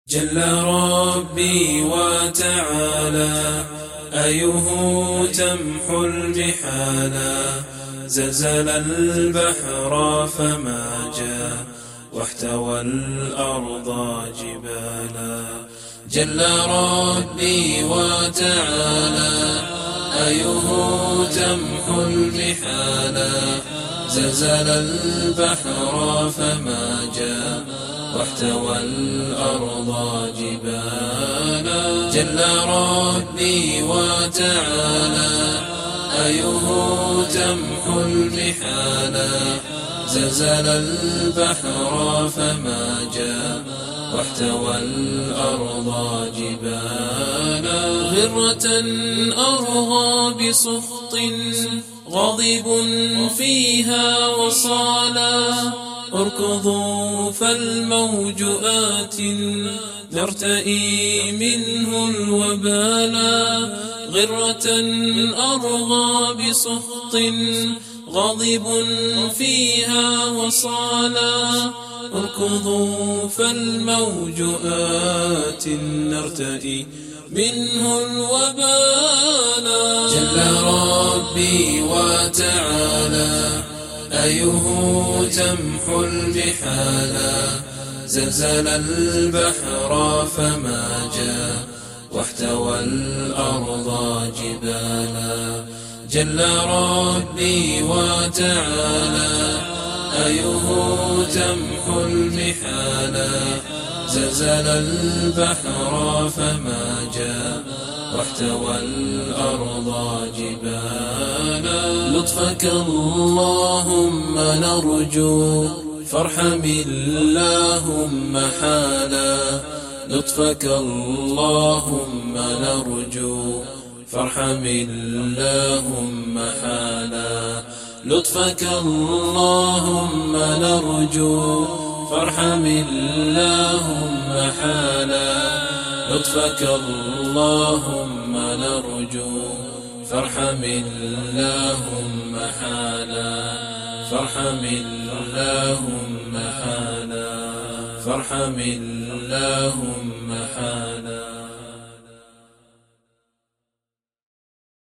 جل ربي وتعالى أيه تمحو المحالا، زلزل البحر فما جاء واحتوى الأرض جبالا. جل ربي وتعالى أيه تمحو المحالا، زلزل البحر فما جاء واحتوى الأرض جبالا. جل ربي وتعالى أيه تمحو المحالا، زلزل البحر فما جاء واحتوى الأرض جبالا. غرة أرغى بسخط غاضب فيها وصالا، اركضوا فالموج آت نرتئي منه الوبالا. غرة أرغى بسخط غاضب فيها وصالا، اركضوا فالموج آت نرتئي منه الوبالا. جل ربي وتعالى أيه تمحو المحالا، زلزل البحر فما جاء واحتوى الأرض جبالا. جل ربي وتعالى أيه تمحو المحالا، زلزل البحر فما جاء واحتوى الأرض جبالا. لطفك اللهم نرجو، فارحم اللهم حالا. لطفك اللهم نرجو، فارحم اللهم حالا. لطفك اللهم نرجو، فارحم اللهم حالا. لطفك اللهم نرجو، فارحم اللهم حالا. فارحم اللهم حالا. فارحم اللهم حالا.